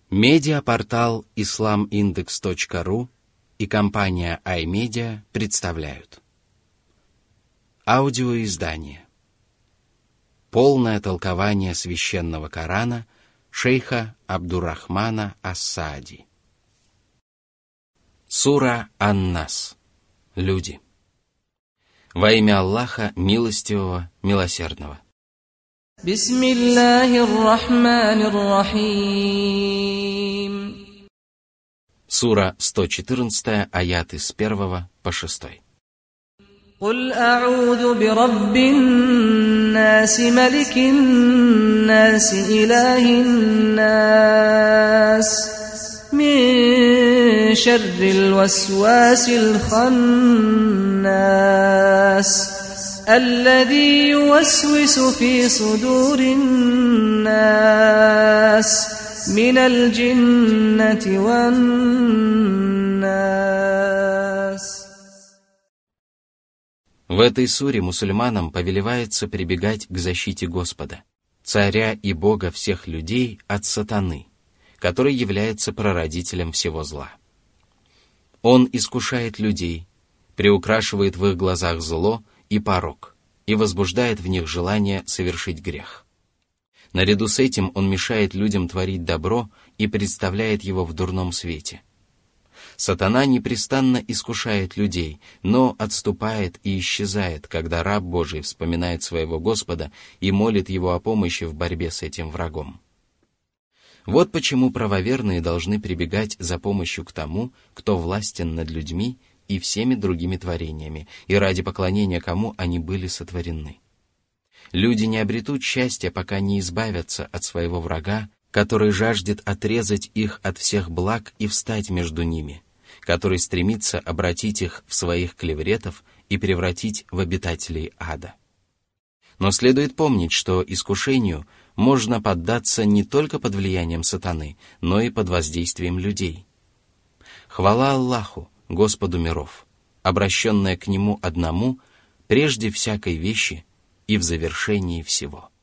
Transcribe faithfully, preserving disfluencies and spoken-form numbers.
Медиапортал ислам индекс точка ру и компания iMedia представляют аудиоиздание «Полное толкование священного Корана» шейха Абдуррахмана ас-Саади. Сура Ан-Нас. Люди. Во имя Аллаха, милостивого, милосердного. Бисмиллахир-рахманир-рахим. Сура сто четырнадцать, аяты с первого по шестой. قل أعوذ برب الناس ملك الناس إله الناس من شر الوسواس الخناس الذي يوسوس في صدور الناس من الجنة والناس. В этой суре мусульманам повелевается прибегать к защите Господа, царя и Бога всех людей от сатаны, который является прародителем всего зла. Он искушает людей, приукрашивает в их глазах зло и порок и возбуждает в них желание совершить грех. Наряду с этим он мешает людям творить добро и представляет его в дурном свете. Сатана непрестанно искушает людей, но отступает и исчезает, когда раб Божий вспоминает своего Господа и молит его о помощи в борьбе с этим врагом. Вот почему правоверные должны прибегать за помощью к тому, кто властен над людьми и всеми другими творениями, и ради поклонения кому они были сотворены. Люди не обретут счастья, пока не избавятся от своего врага, который жаждет отрезать их от всех благ и встать между ними, который стремится обратить их в своих клевретов и превратить в обитателей ада. Но следует помнить, что искушению можно поддаться не только под влиянием сатаны, но и под воздействием людей. Хвала Аллаху, Господу миров, обращенная к Нему одному, прежде всякой вещи и в завершении всего.